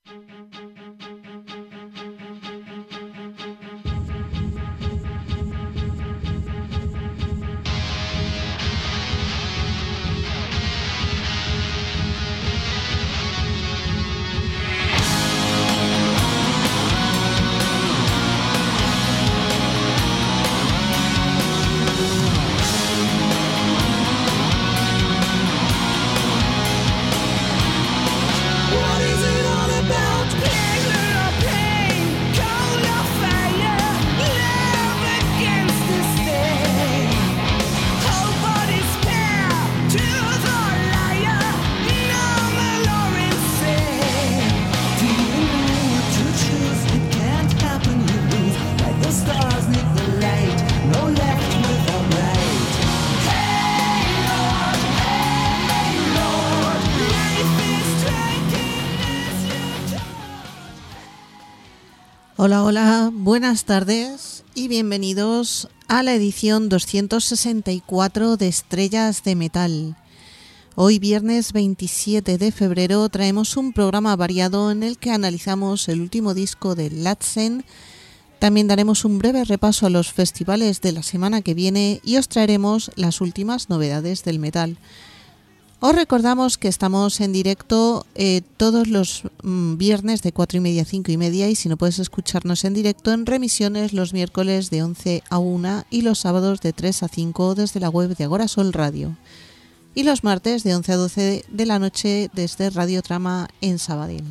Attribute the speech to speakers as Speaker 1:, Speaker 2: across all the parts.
Speaker 1: Hola, hola, buenas tardes y bienvenidos a la edición 264 de Estrellas de Metal. Hoy, viernes 27 de febrero, traemos un programa variado en el que analizamos el último disco de Ladsen. También daremos un breve repaso a los festivales de la semana que viene y os traeremos las últimas novedades del metal. Os recordamos que estamos en directo todos los viernes de 4:30 a 5:30 y si no puedes escucharnos en directo, en remisiones los miércoles de 11 a 1 y los sábados de 3 a 5 desde la web de Agorasol Radio y los martes de 11 a 12 de la noche desde Radio Trama en Sabadell.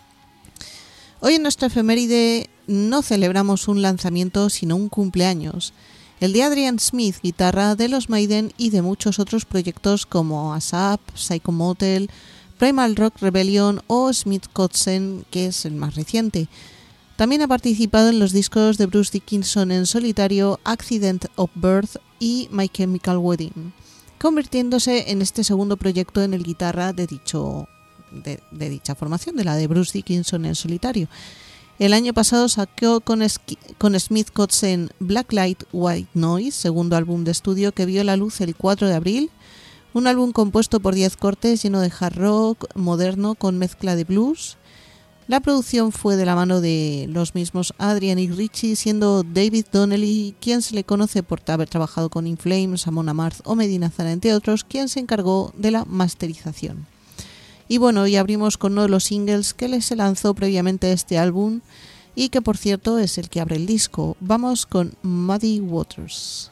Speaker 1: Hoy en nuestra efeméride no celebramos un lanzamiento sino un cumpleaños. El de Adrian Smith, guitarra de los Maiden y de muchos otros proyectos como ASAP, Psycho Motel, Primal Rock Rebellion o Smith Kotzen, que es el más reciente. También ha participado en los discos de Bruce Dickinson en solitario, Accident of Birth y My Chemical Wedding, convirtiéndose en este segundo proyecto en el guitarra de dicha formación, de la de Bruce Dickinson en solitario. El año pasado sacó con Smith Kotzen Blacklight White Noise, segundo álbum de estudio que vio la luz el 4 de abril, un álbum compuesto por 10 cortes lleno de hard rock moderno con mezcla de blues. La producción fue de la mano de los mismos Adrian y Richie, siendo David Donnelly, quien se le conoce por haber trabajado con In Flames, Amon Amarth o Medina Zara, entre otros, quien se encargó de la masterización. Y bueno, y abrimos con uno de los singles que se lanzó previamente a este álbum y que por cierto es el que abre el disco. Vamos con Muddy Waters.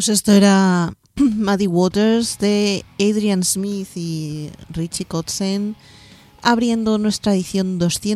Speaker 1: Pues esto era Muddy Waters de Adrian Smith y Richie Kotzen, abriendo nuestra edición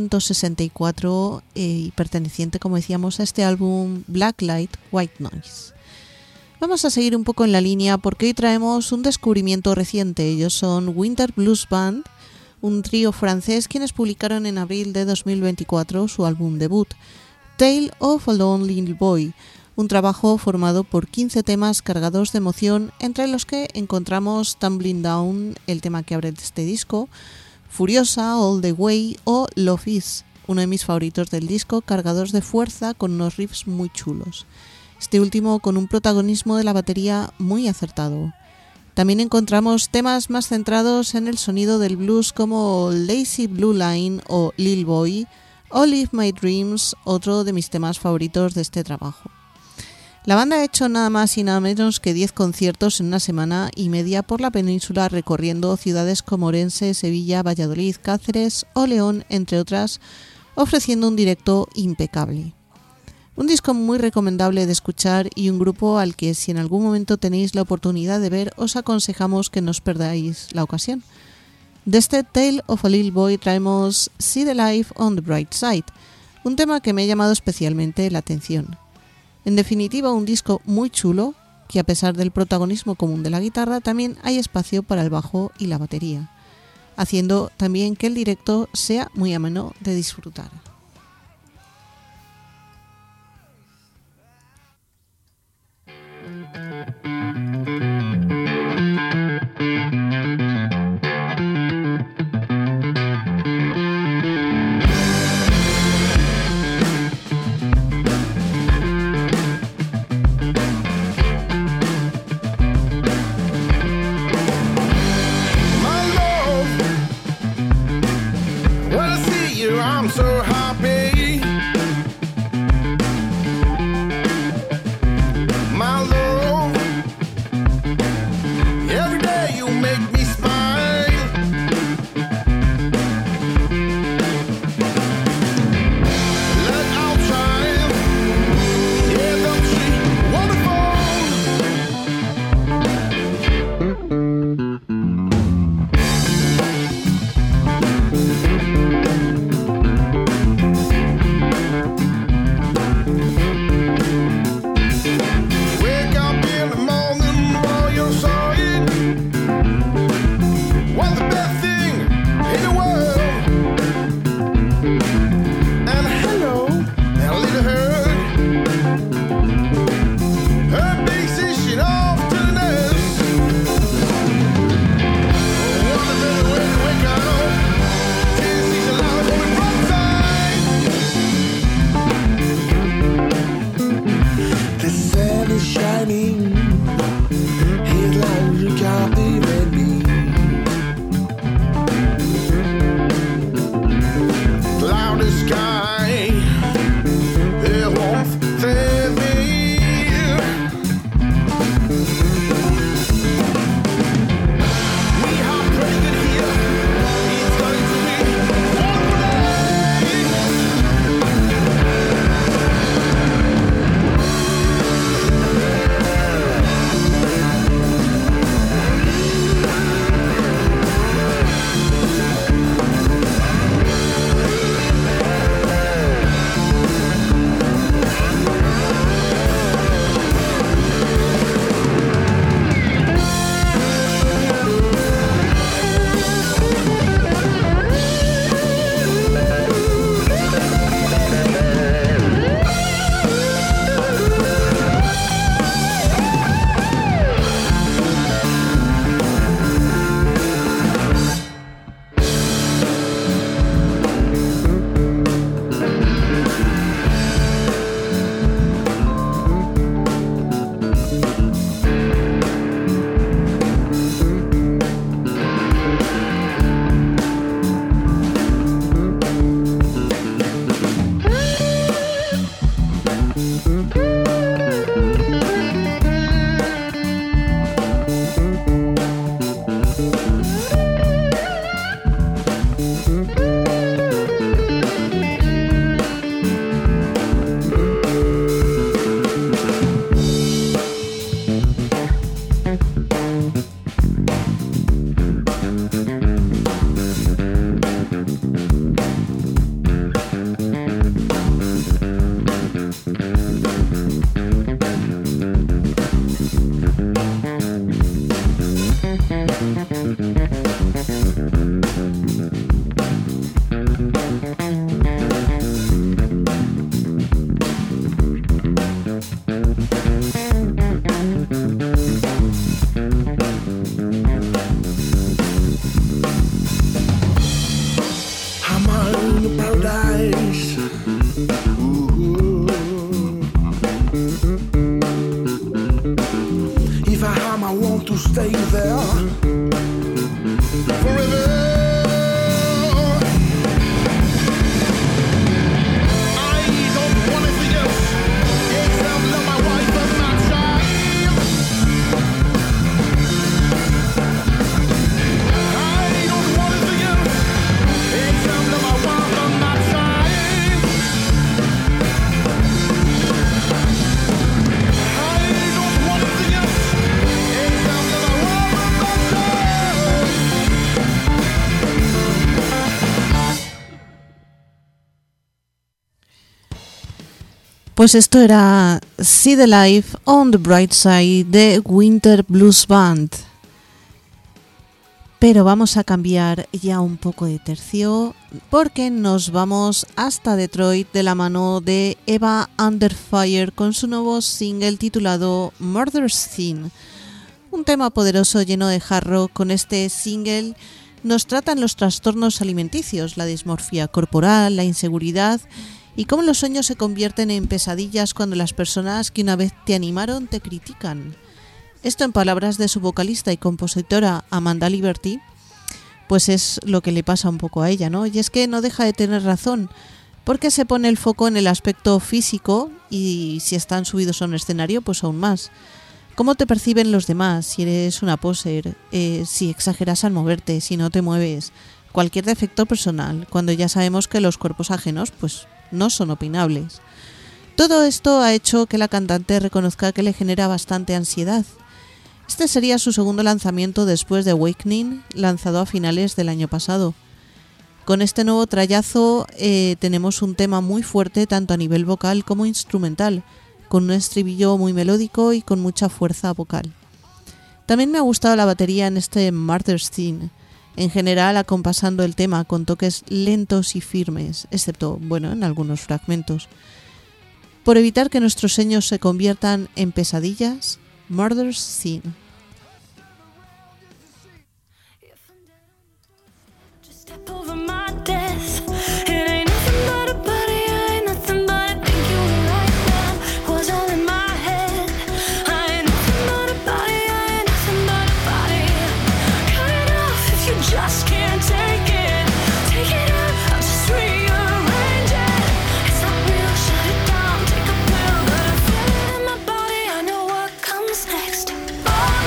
Speaker 1: 264 y perteneciente, como decíamos, a este álbum Black Light, White Noise. Vamos a seguir un poco en la línea porque hoy traemos un descubrimiento reciente. Ellos son Winter Blues Band, un trío francés quienes publicaron en abril de 2024 su álbum debut, Tale of a Lone Little Boy, un trabajo formado por 15 temas cargados de emoción, entre los que encontramos Tumbling Down, el tema que abre este disco, Furiosa, All the Way o Love Is, uno de mis favoritos del disco, cargados de fuerza con unos riffs muy chulos. Este último con un protagonismo de la batería muy acertado. También encontramos temas más centrados en el sonido del blues como Lazy Blue Line o Lil Boy o Live My Dreams, otro de mis temas favoritos de este trabajo. La banda ha hecho nada más y nada menos que 10 conciertos en una semana y media por la península, recorriendo ciudades como Orense, Sevilla, Valladolid, Cáceres o León, entre otras, ofreciendo un directo impecable. Un disco muy recomendable de escuchar y un grupo al que, si en algún momento tenéis la oportunidad de ver, os aconsejamos que no os perdáis la ocasión. De este Tale of a Little Boy traemos See the Life on the Bright Side, un tema que me ha llamado especialmente la atención. En definitiva, un disco muy chulo, que a pesar del protagonismo común de la guitarra, también hay espacio para el bajo y la batería, haciendo también que el directo sea muy ameno de disfrutar.
Speaker 2: I'm so happy.
Speaker 1: Pues esto era See the Life on the Bright Side de Winter Blues Band. Pero vamos a cambiar ya un poco de tercio porque nos vamos hasta Detroit de la mano de Eva Under Fire con su nuevo single titulado Murder Scene. Un tema poderoso lleno de hard rock. Con este single nos tratan los trastornos alimenticios, la dismorfia corporal, la inseguridad y cómo los sueños se convierten en pesadillas cuando las personas que una vez te animaron te critican. Esto, en palabras de su vocalista y compositora Amanda Liberty, pues es lo que le pasa un poco a ella, ¿no? Y es que no deja de tener razón, porque se pone el foco en el aspecto físico y si están subidos a un escenario, pues aún más. ¿Cómo te perciben los demás? Si eres una poser, si exageras al moverte, si no te mueves, cualquier defecto personal, cuando ya sabemos que los cuerpos ajenos, pues no son opinables. Todo esto ha hecho que la cantante reconozca que le genera bastante ansiedad. Este sería su segundo lanzamiento después de Awakening, lanzado a finales del año pasado. Con este nuevo trayazo tenemos un tema muy fuerte tanto a nivel vocal como instrumental, con un estribillo muy melódico y con mucha fuerza vocal. También me ha gustado la batería en este Murder Scene, en general acompasando el tema con toques lentos y firmes, excepto, en algunos fragmentos. Por evitar que nuestros sueños se conviertan en pesadillas, Murder Scene.
Speaker 2: Next.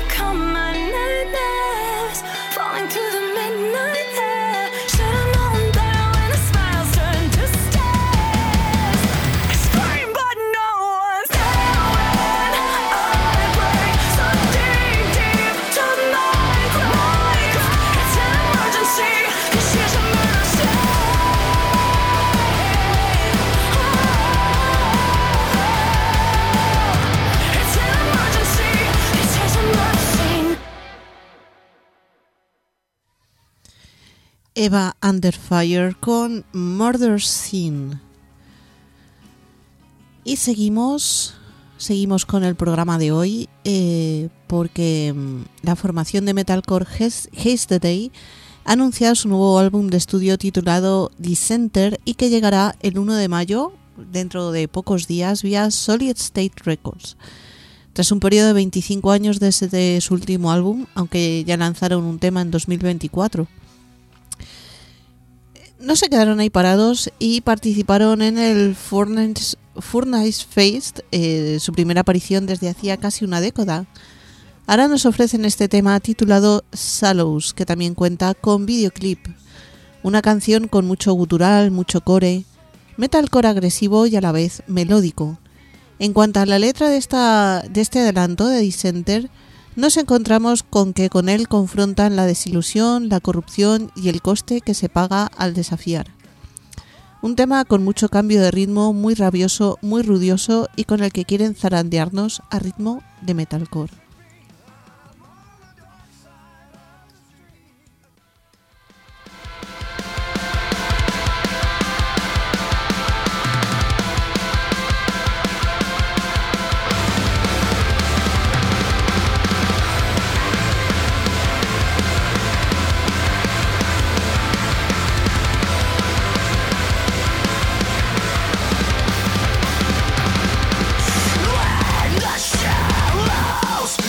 Speaker 1: Eva Under Fire con Murder Scene. Y seguimos con el programa de hoy porque la formación de metalcore Haste the Day ha anunciado su nuevo álbum de estudio titulado Dissenter y que llegará el 1 de mayo, dentro de pocos días, vía Solid State Records. Tras un periodo de 25 años desde su último álbum, aunque ya lanzaron un tema en 2024. No se quedaron ahí parados y participaron en el Furnace Fest, su primera aparición desde hacía casi una década. Ahora nos ofrecen este tema titulado Sallows, que también cuenta con videoclip. Una canción con mucho gutural, mucho core, metalcore agresivo y a la vez melódico. En cuanto a la letra de este adelanto de Dissenter, nos encontramos con que con él confrontan la desilusión, la corrupción y el coste que se paga al desafiar. Un tema con mucho cambio de ritmo, muy rabioso, muy rudioso y con el que quieren zarandearnos a ritmo de metalcore.
Speaker 2: The shadows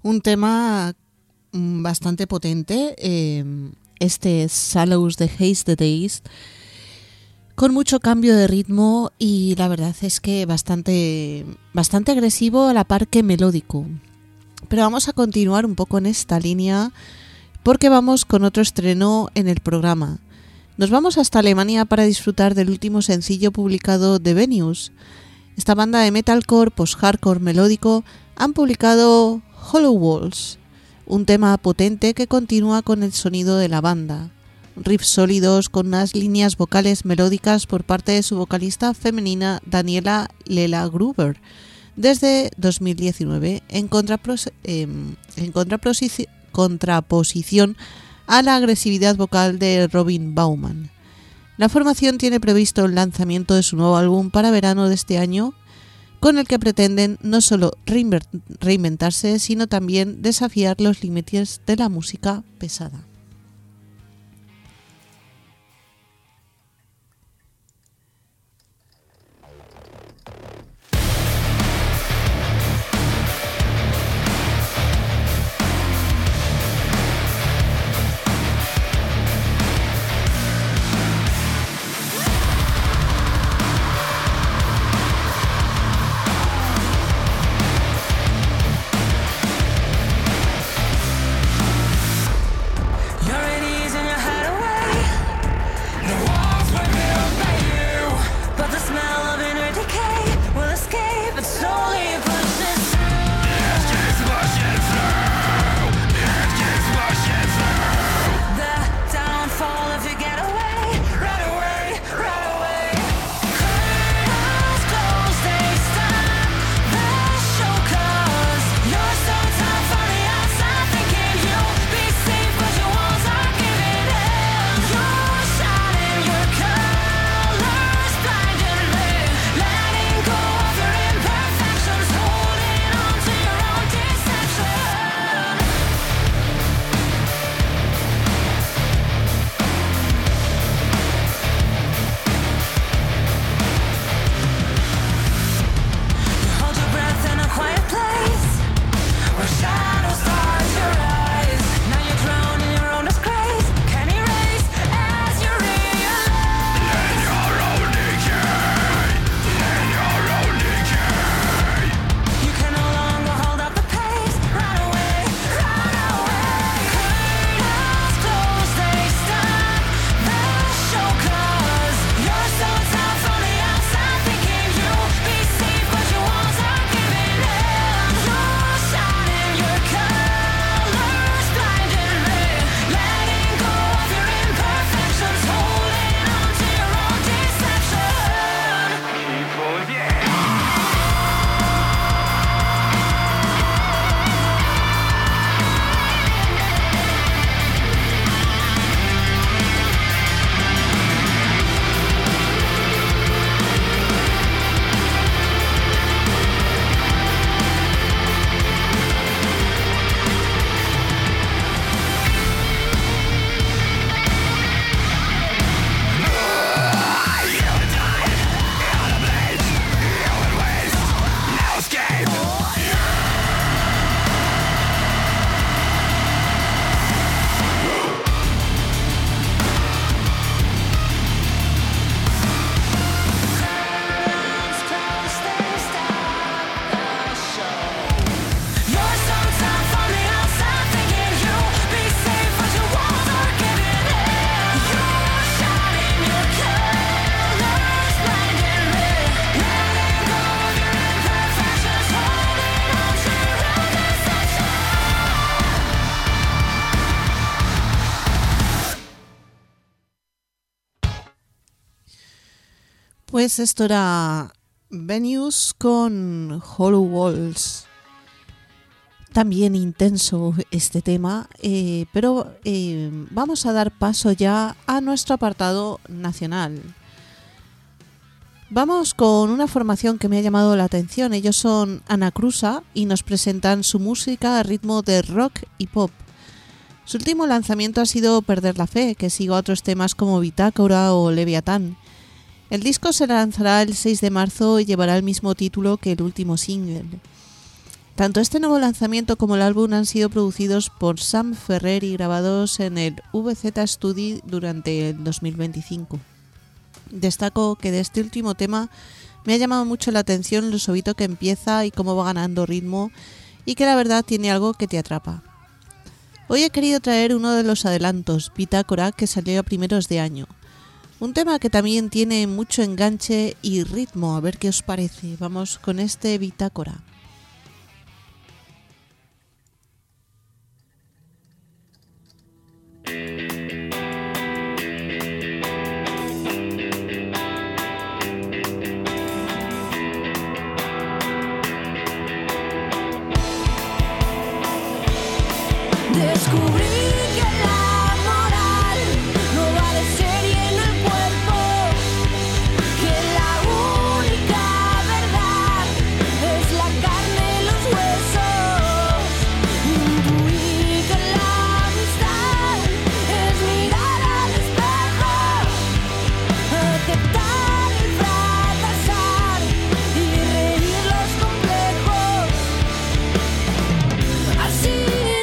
Speaker 1: Un tema bastante potente, este Sallows de Haze the Days, con mucho cambio de ritmo y la verdad es que bastante agresivo a la par que melódico. Pero vamos a continuar un poco en esta línea porque vamos con otro estreno en el programa. Nos vamos hasta Alemania para disfrutar del último sencillo publicado de Venus. Esta banda de metalcore, post-hardcore melódico han publicado Hollow Walls, un tema potente que continúa con el sonido de la banda. Riffs sólidos con unas líneas vocales melódicas por parte de su vocalista femenina Daniela Lela Gruber desde 2019, en contraposición a la agresividad vocal de Robin Baumann. La formación tiene previsto el lanzamiento de su nuevo álbum para verano de este año, con el que pretenden no solo reinventarse, sino también desafiar los límites de la música pesada. Pues esto era Venus con Hollow Walls. También intenso este tema, pero vamos a dar paso ya a nuestro apartado nacional. Vamos con una formación que me ha llamado la atención. Ellos son Anacrusa y nos presentan su música a ritmo de rock y pop. Su último lanzamiento ha sido Perder la Fe, que sigue a otros temas como Bitácora o Leviatán. El disco se lanzará el 6 de marzo y llevará el mismo título que el último single. Tanto este nuevo lanzamiento como el álbum han sido producidos por Sam Ferrer y grabados en el VZ Studio durante el 2025. Destaco que de este último tema me ha llamado mucho la atención lo suavito que empieza y cómo va ganando ritmo, y que la verdad tiene algo que te atrapa. Hoy he querido traer uno de los adelantos, Bitácora, que salió a primeros de año. Un tema que también tiene mucho enganche y ritmo, a ver qué os parece. Vamos con este Bitácora.
Speaker 2: Descubrí que la moral no va de serie en el cuerpo, que la única verdad es la carne y los huesos. Intuí que la amistad es mirar al espejo, aceptar el fracasar y reír los complejos. Así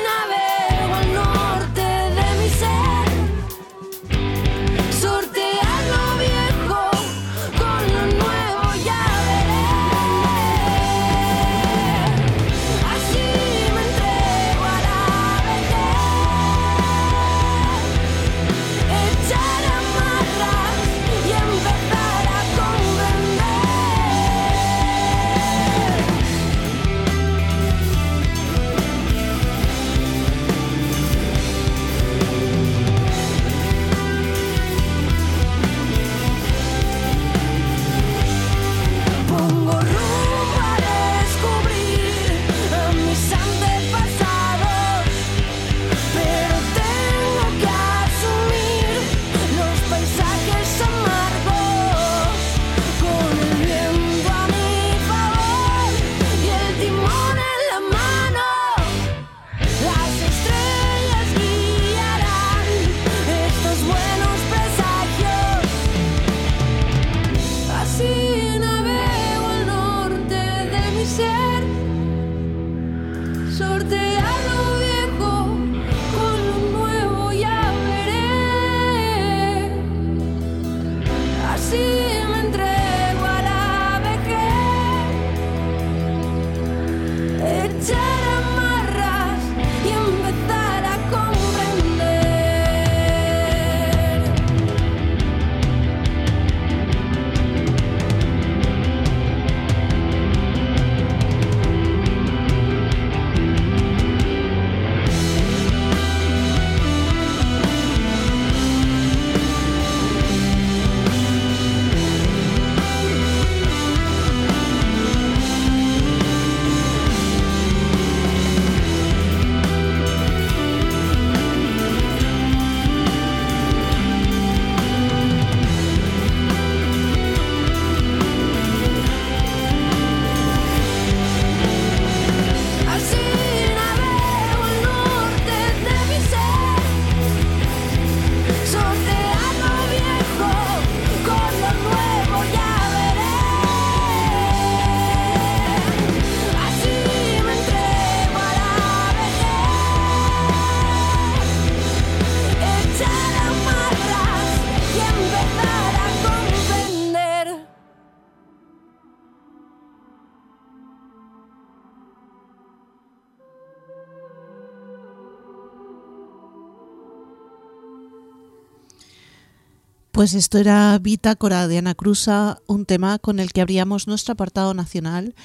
Speaker 1: Pues esto era Bitácora de Anacruza, un tema con el que abríamos nuestro apartado nacional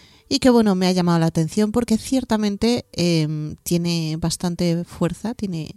Speaker 1: y que bueno, me ha llamado la atención porque ciertamente tiene bastante fuerza, tiene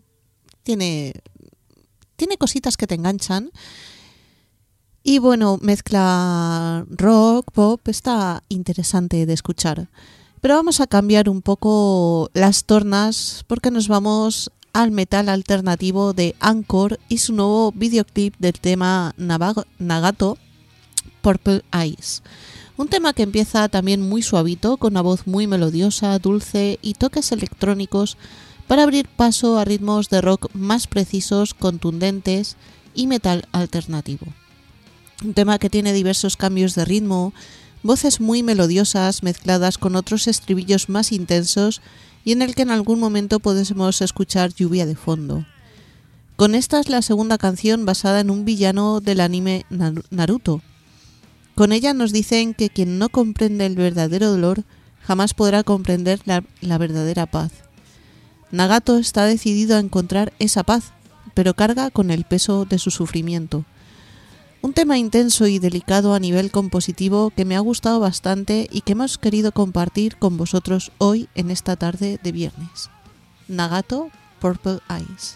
Speaker 1: cositas que te enganchan y bueno, mezcla rock, pop, está interesante de escuchar. Pero vamos a cambiar un poco las tornas porque nos vamos al metal alternativo de Anchor y su nuevo videoclip del tema Nagato, Purple Eyes. Un tema que empieza también muy suavito, con una voz muy melodiosa, dulce y toques electrónicos para abrir paso a ritmos de rock más precisos, contundentes y metal alternativo. Un tema que tiene diversos cambios de ritmo, voces muy melodiosas mezcladas con otros estribillos más intensos y en el que en algún momento podemos escuchar lluvia de fondo. Con esta es la segunda canción basada en un villano del anime Naruto. Con ella nos dicen que quien no comprende el verdadero dolor jamás podrá comprender la verdadera paz. Nagato está decidido a encontrar esa paz, pero carga con el peso de su sufrimiento. Un tema intenso y delicado a nivel compositivo que me ha gustado bastante y que hemos querido compartir con vosotros hoy en esta tarde de viernes. Nagato, Purple Eyes.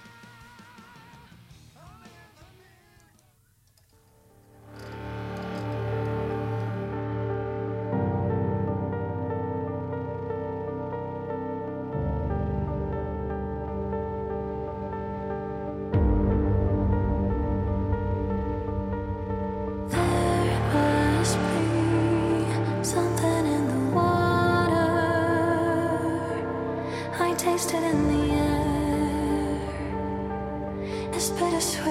Speaker 2: Tasted in the air, it's bittersweet.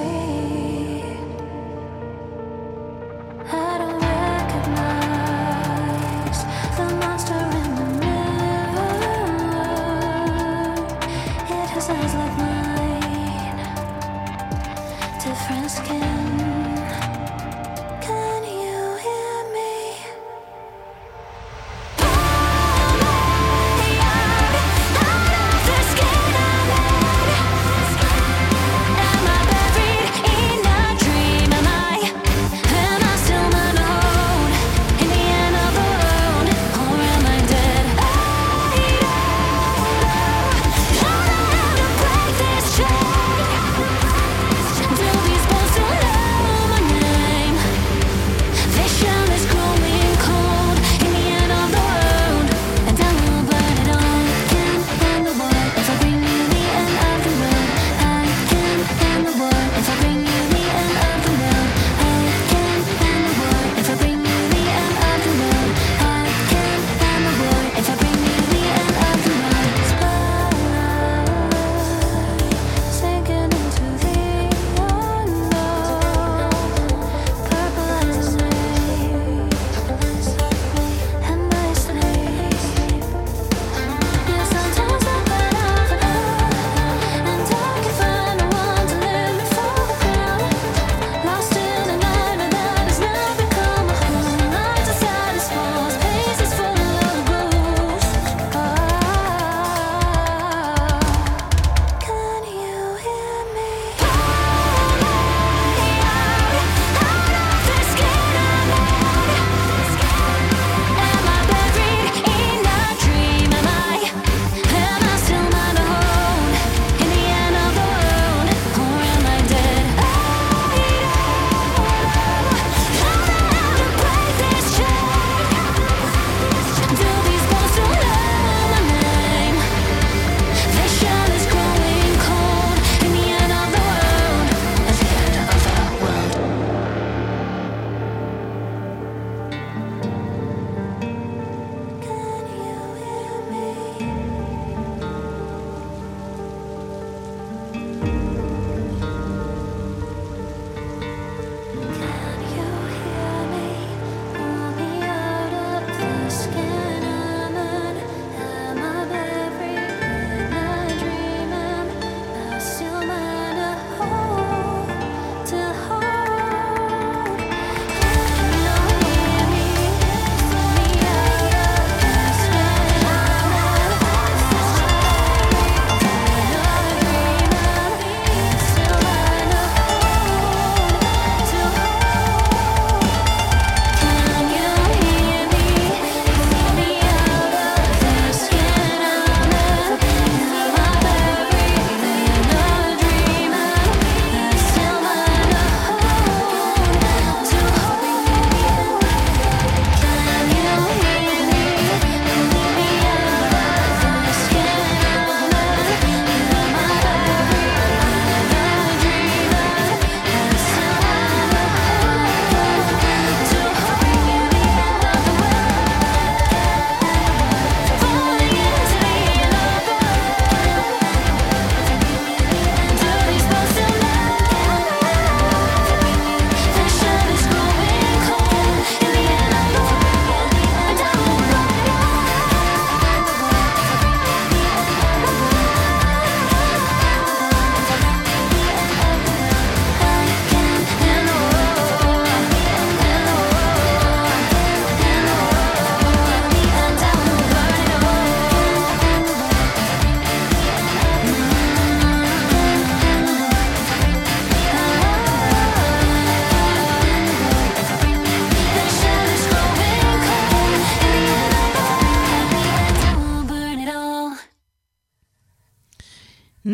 Speaker 2: I don't recognize the monster in the mirror. It has eyes like mine, different skin. Can you hear me? They'll be supposed to love.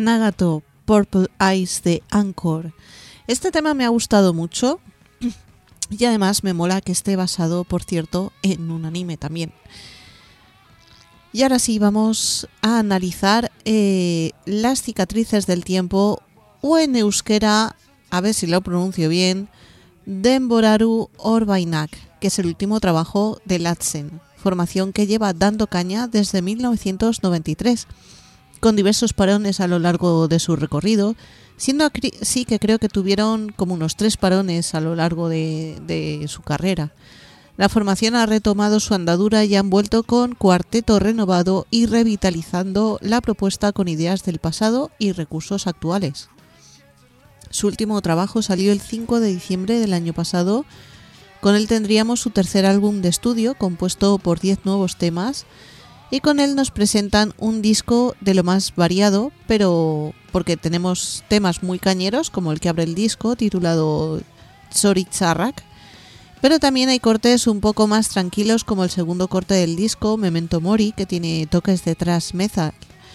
Speaker 1: Nagato Purple Eyes de Anchor. Este tema me ha gustado mucho y además me mola que esté basado, por cierto, en un anime también. Y ahora sí, vamos a analizar Las cicatrices del tiempo, o en euskera, a ver si lo pronuncio bien, Denboraru Orbainak, que es el último trabajo de Latzen, formación que lleva dando caña desde 1993, con diversos parones a lo largo de su recorrido, siendo así que creo que tuvieron como unos 3 parones a lo largo de su carrera. La formación ha retomado su andadura y han vuelto con cuarteto renovado y revitalizando la propuesta con ideas del pasado y recursos actuales. Su último trabajo salió el 5 de diciembre del año pasado. Con él tendríamos su tercer álbum de estudio, compuesto por 10 nuevos temas, y con él nos presentan un disco de lo más variado, pero porque tenemos temas muy cañeros, como el que abre el disco, titulado Tzoritzarrak, pero también hay cortes un poco más tranquilos, como el segundo corte del disco, Memento Mori, que tiene toques de thrash metal,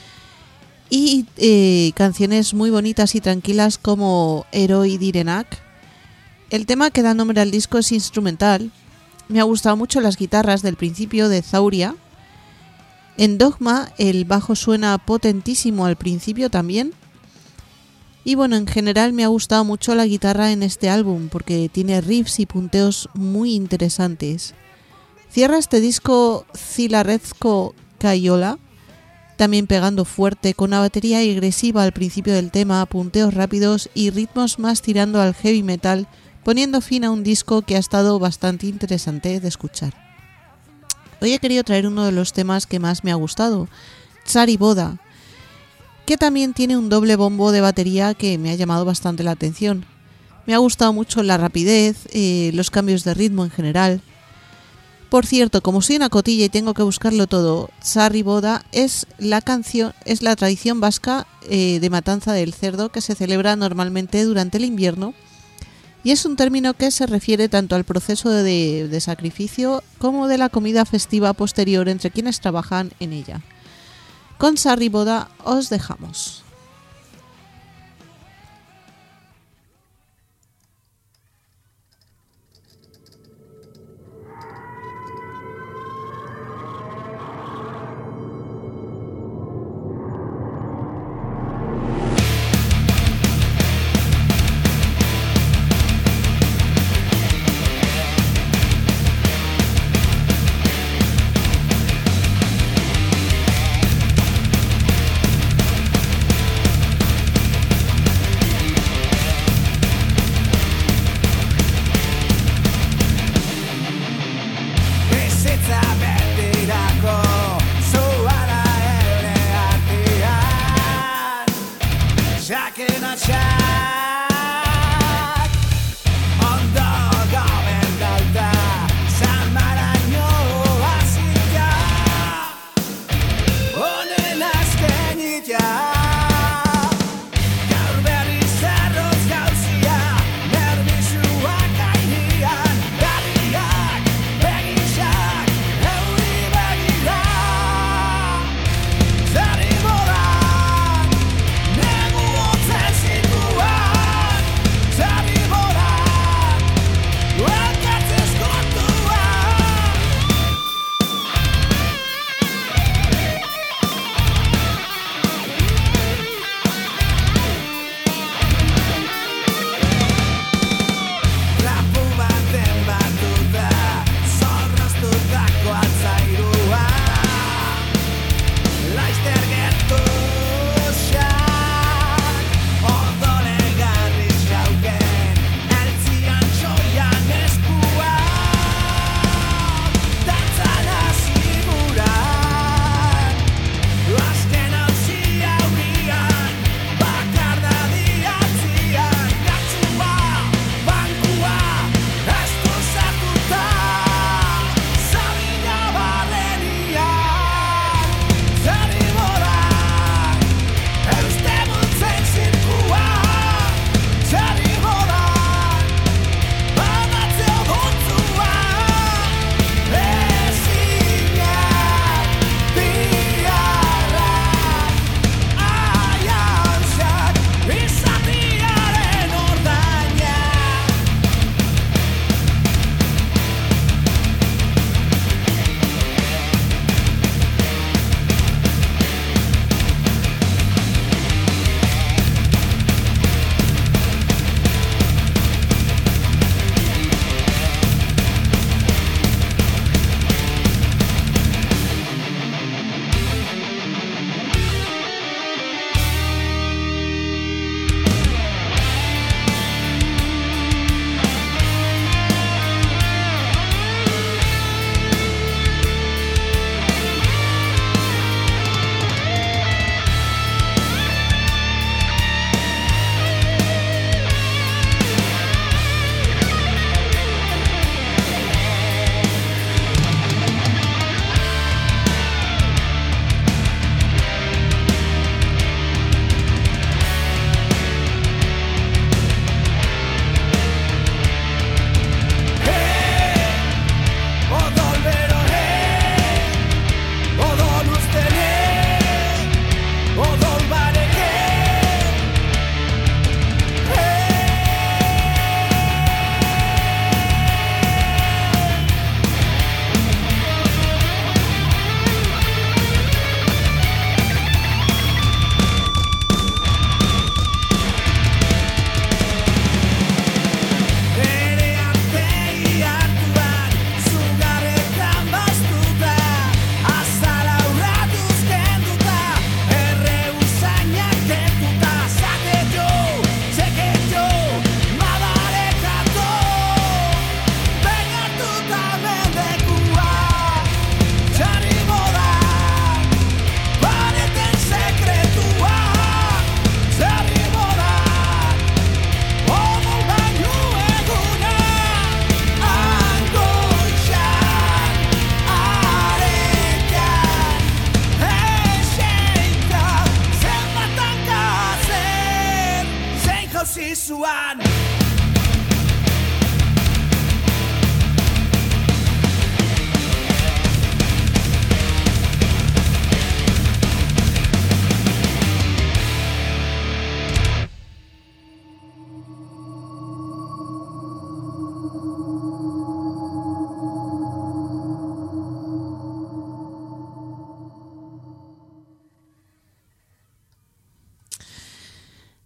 Speaker 1: y canciones muy bonitas y tranquilas como Heroi Direnak. El tema que da nombre al disco es instrumental. Me ha gustado mucho las guitarras del principio de Zauria. En Dogma el bajo suena potentísimo al principio también. Y bueno, en general me ha gustado mucho la guitarra en este álbum porque tiene riffs y punteos muy interesantes. Cierra este disco Zilarezko Kaiola, también pegando fuerte, con una batería agresiva al principio del tema, punteos rápidos y ritmos más tirando al heavy metal, poniendo fin a un disco que ha estado bastante interesante de escuchar. Hoy he querido traer uno de los temas que más me ha gustado, Tsari Boda, que también tiene un doble bombo de batería que me ha llamado bastante la atención. Me ha gustado mucho la rapidez, los cambios de ritmo en general. Por cierto, como soy una cotilla y tengo que buscarlo todo, Tsari Boda es la tradición vasca de matanza del cerdo que se celebra normalmente durante el invierno, y es un término que se refiere tanto al proceso de sacrificio como de la comida festiva posterior entre quienes trabajan en ella. Con Tsari Boda os dejamos.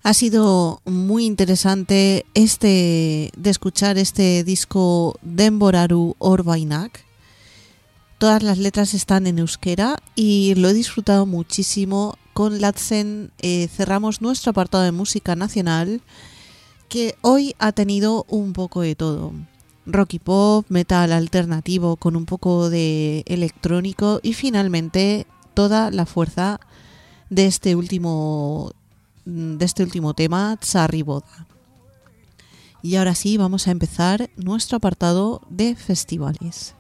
Speaker 1: Ha sido muy interesante de escuchar este disco Denboraru Orbainak. Todas las letras están en euskera y lo he disfrutado muchísimo. Con Latzen cerramos nuestro apartado de música nacional, que hoy ha tenido un poco de todo. Rock y pop, metal alternativo con un poco de electrónico y finalmente toda la fuerza de este último tema, Tsarri Boda. Y ahora sí, vamos a empezar nuestro apartado de festivales.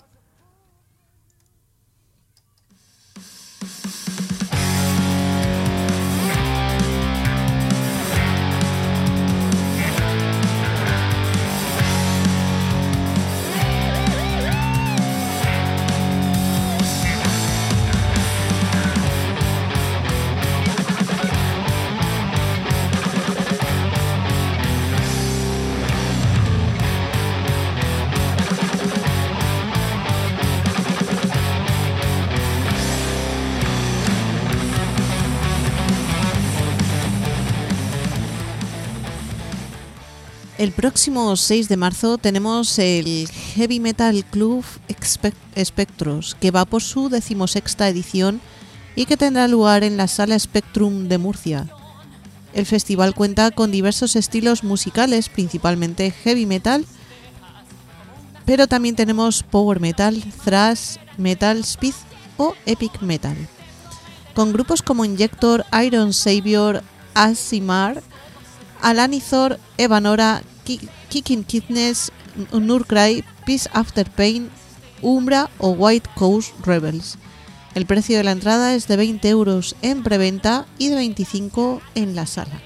Speaker 1: El próximo 6 de marzo tenemos el Heavy Metal Club Spectros, que va por su 16ª edición y que tendrá lugar en la Sala Spectrum de Murcia. El festival cuenta con diversos estilos musicales, principalmente heavy metal, pero también tenemos power metal, thrash metal, speed o epic metal. Con grupos como Injector, Iron Savior, Asimar, Alanizor, Evanora, Kicking Kidneys, Nurcry, Peace After Pain, Umbra o White Coast Rebels. El precio de la entrada es de 20 euros en preventa y de 25 en la sala.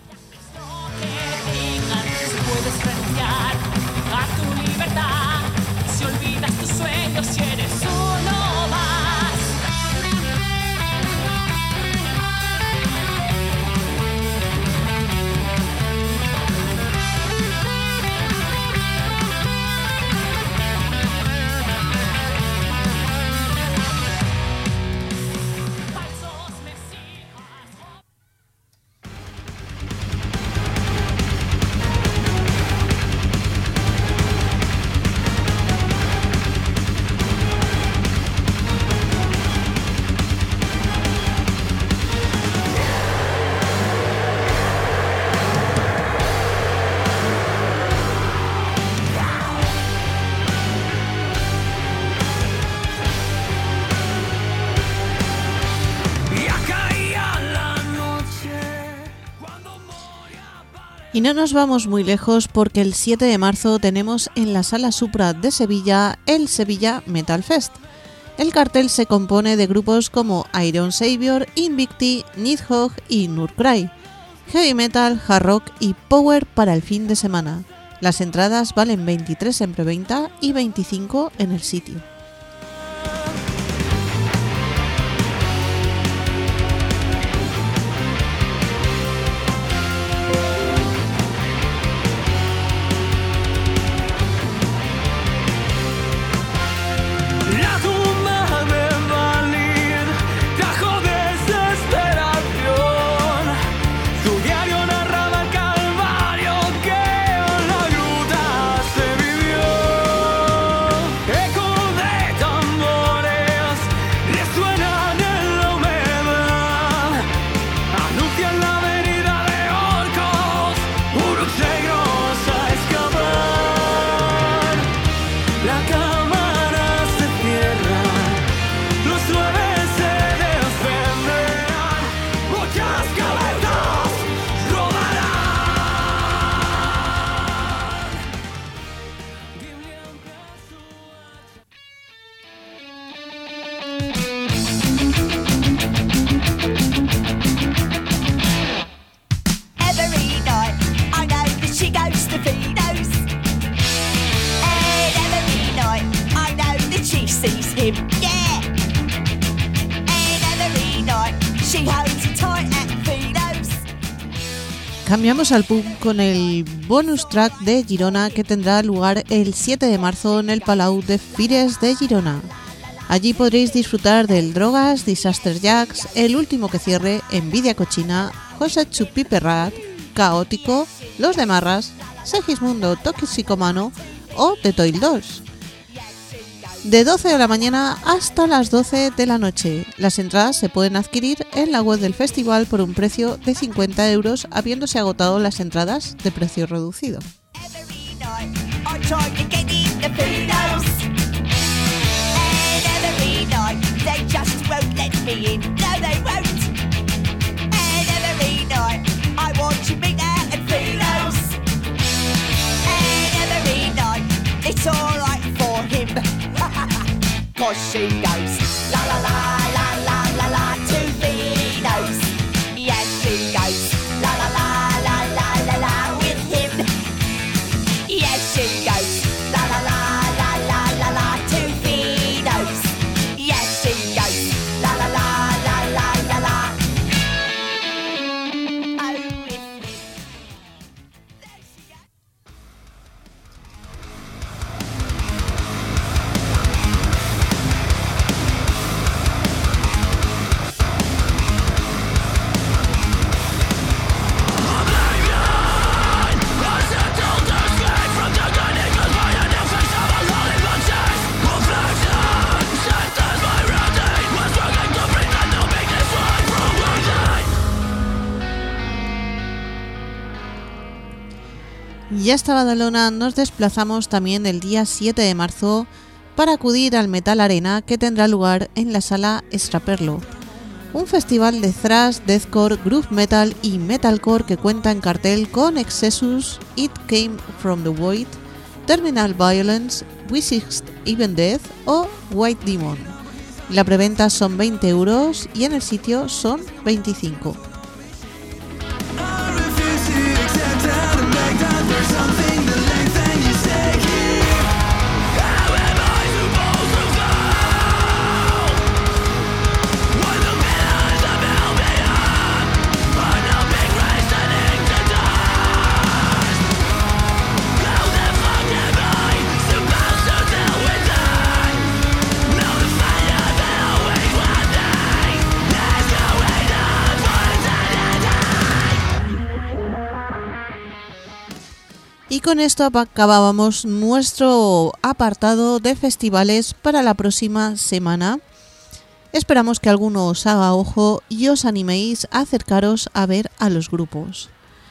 Speaker 1: Y no nos vamos muy lejos porque el 7 de marzo tenemos en la Sala Supra de Sevilla el Sevilla Metal Fest. El cartel se compone de grupos como Iron Savior, Invicti, Nidhogg y Nurcry, heavy metal, hard rock y power para el fin de semana. Las entradas valen 23 en preventa y 25 en el sitio. Cambiamos al pub con el bonus track de Girona que tendrá lugar el 7 de marzo en el Palau de Fires de Girona. Allí podréis disfrutar del Drogas, Disaster Jacks, El Último que Cierre, Envidia Cochina, José Chupi Perrat, Caótico, Los de Marras, Segismundo Toxicomano o The Toil Dolls. De 12 de la mañana hasta las 12 de la noche. Las entradas se pueden adquirir en la web del festival por un precio de 50 euros, habiéndose agotado las entradas de precio reducido.
Speaker 3: Cause she goes la la la la la la la to Venus. Yes, she goes la la la la la la la with him. Yes, she goes la la la la la la la to Venus. Yes, she goes la la la la la la la. Oh, with him. There she goes.
Speaker 1: Y hasta Badalona nos desplazamos también el día 7 de marzo para acudir al Metal Arena, que tendrá lugar en la sala Extraperlo. Un festival de thrash, deathcore, groove metal y metalcore que cuenta en cartel con Excessus, It Came From The Void, Terminal Violence, We Sixth Even Death o White Demon. La preventa son 20 euros y en el sitio son 25. Y con esto acabábamos nuestro apartado de festivales para la próxima semana. Esperamos que alguno os haga ojo y os animéis a acercaros a ver a los grupos.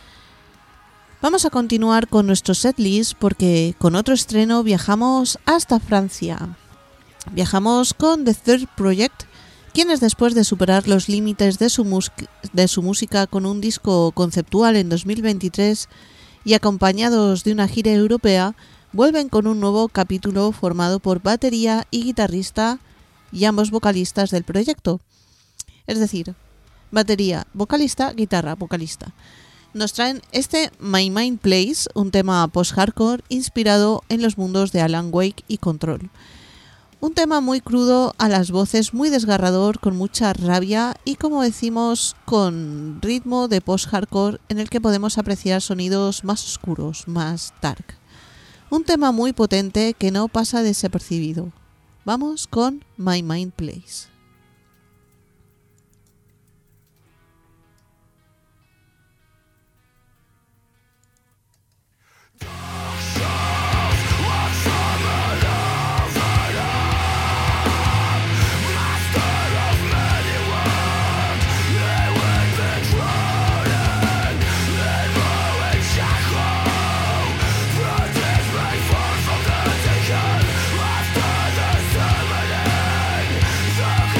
Speaker 1: Vamos a continuar con nuestro setlist porque con otro estreno viajamos hasta Francia. Viajamos con The Third Project, quienes después de superar los límites de su música con un disco conceptual en 2023 y acompañados de una gira europea, vuelven con un nuevo capítulo formado por batería y guitarrista y ambos vocalistas del proyecto. Es decir, batería, vocalista, guitarra, vocalista. Nos traen este My Mind Plays, un tema post-hardcore inspirado en los mundos de Alan Wake y Control. Un tema muy crudo a las voces, muy desgarrador, con mucha rabia y, como decimos, con ritmo de post-hardcore en el que podemos apreciar sonidos más oscuros, más dark. Un tema muy potente que no pasa desapercibido. Vamos con My Mind Plays.
Speaker 3: After the ceremony, the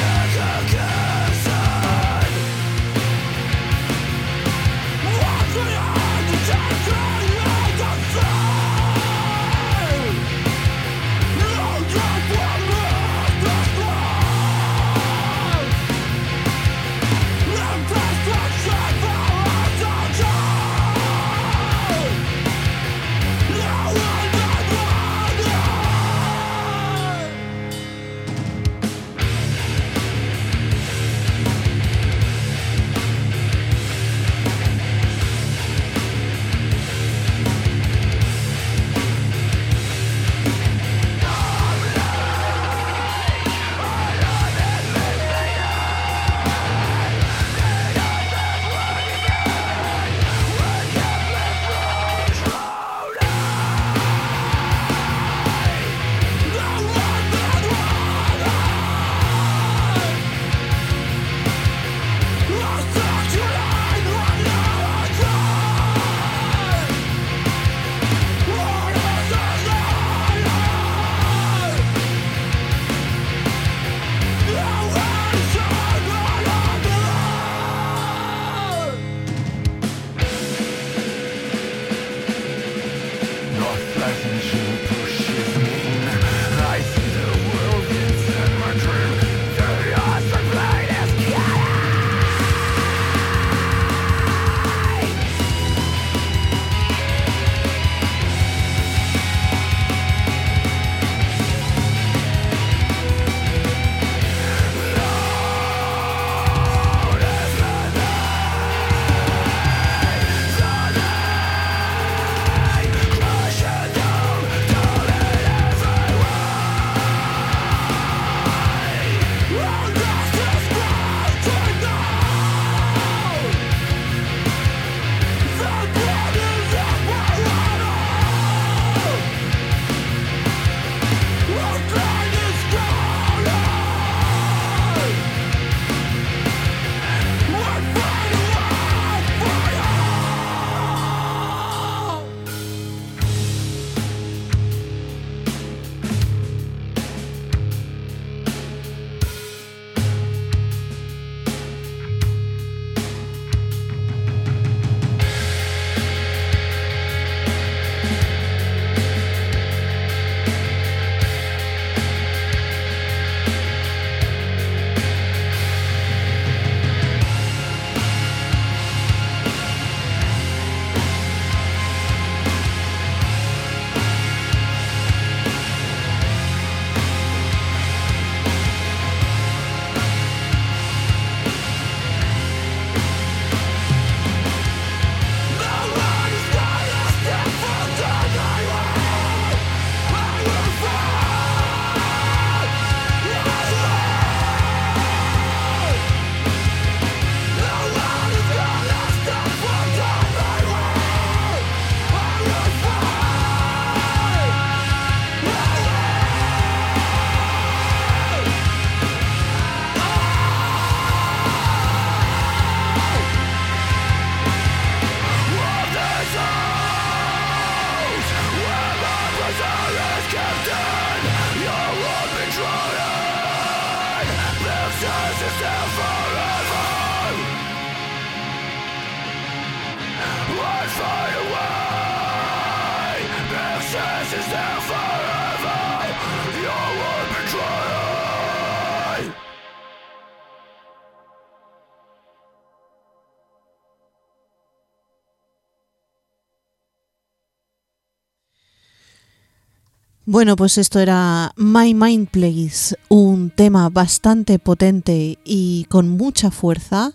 Speaker 1: Bueno, pues esto era My Mind Plays, un tema bastante potente y con mucha fuerza,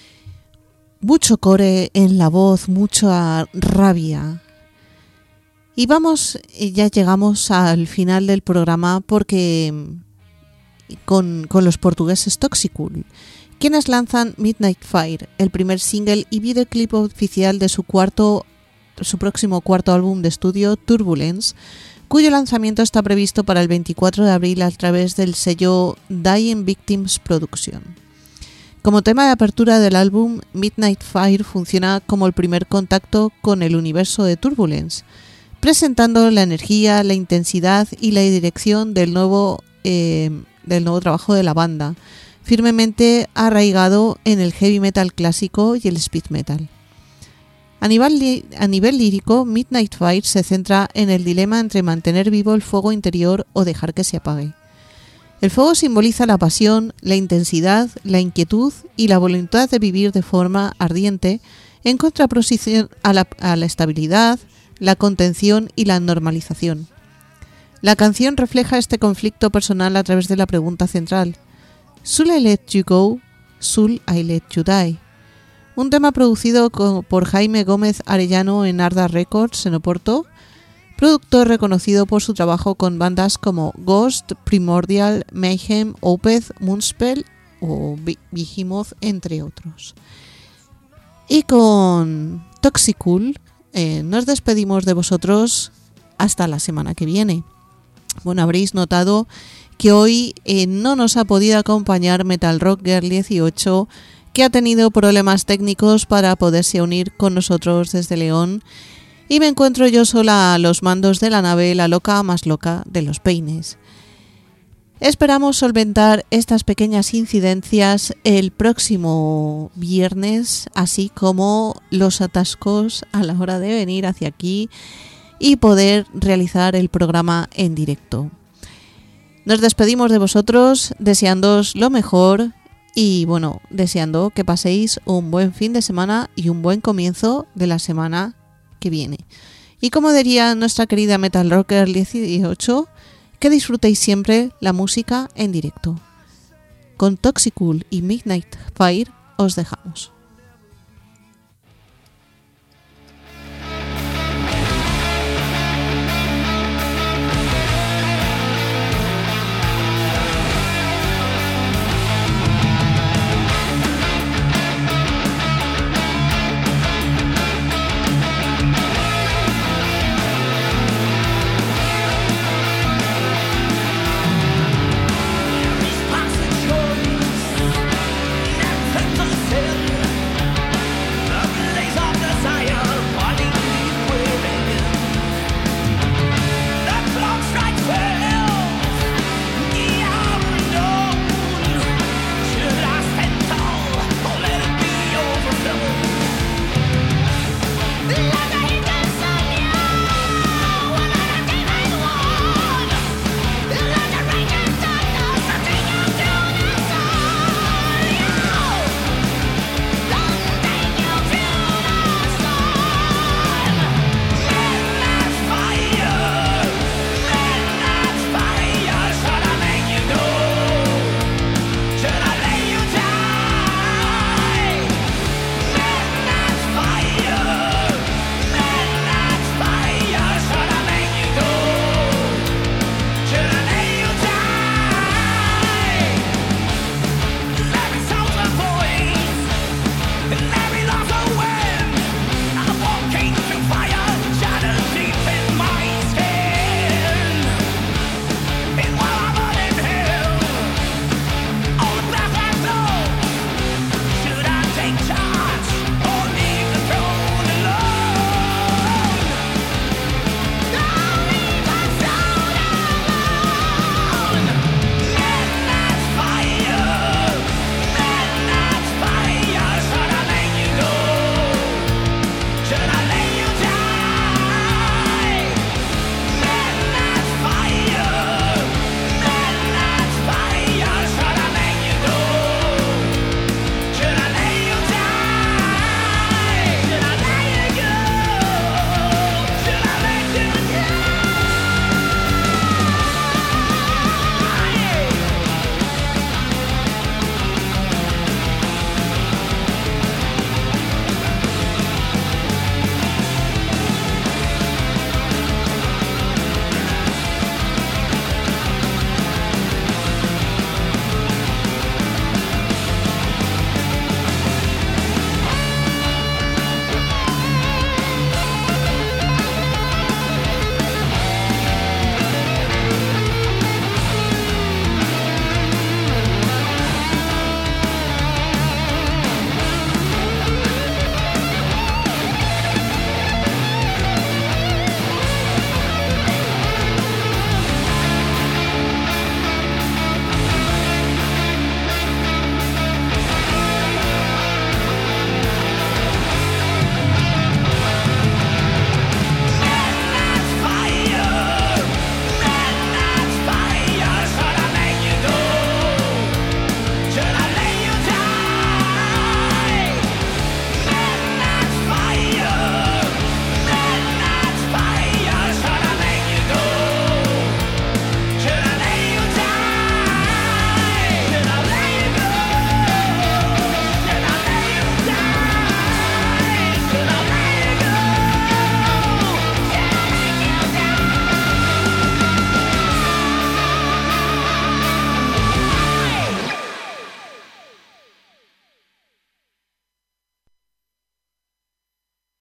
Speaker 1: mucho core en la voz, mucha rabia. Y ya llegamos al final del programa porque con los portugueses Toxicul, quienes lanzan Midnight Fire, el primer single y videoclip oficial de su próximo cuarto álbum de estudio, Turbulence, cuyo lanzamiento está previsto para el 24 de abril a través del sello Dying Victims Production. Como tema de apertura del álbum, Midnight Fire funciona como el primer contacto con el universo de Turbulence, presentando la energía, la intensidad y la dirección del nuevo trabajo de la banda, firmemente arraigado en el heavy metal clásico y el speed metal. A nivel lírico, Midnight Fire se centra en el dilema entre mantener vivo el fuego interior o dejar que se apague. El fuego simboliza la pasión, la intensidad, la inquietud y la voluntad de vivir de forma ardiente, en contraposición a la estabilidad, la contención y la normalización. La canción refleja este conflicto personal a través de la pregunta central: ¿Should I let you go? ¿Should I let you die? Un tema producido por Jaime Gómez Arellano en Arda Records en Oporto, productor reconocido por su trabajo con bandas como Ghost, Primordial, Mayhem, Opeth, Moonspell o Behemoth, entre otros. Y con Toxicul nos despedimos de vosotros hasta la semana que viene. Bueno, habréis notado que hoy no nos ha podido acompañar Metal Rock Girl 18, que ha tenido problemas técnicos para poderse unir con nosotros desde León, y me encuentro yo sola a los mandos de la nave, la loca más loca de los peines. Esperamos solventar estas pequeñas incidencias el próximo viernes, así como los atascos a la hora de venir hacia aquí, y poder realizar el programa en directo. Nos despedimos de vosotros deseándoos lo mejor y bueno, deseando que paséis un buen fin de semana y un buen comienzo de la semana que viene. Y como diría nuestra querida Metal Rocker 18, que disfrutéis siempre la música en directo. Con Toxicool y Midnight Fire os dejamos.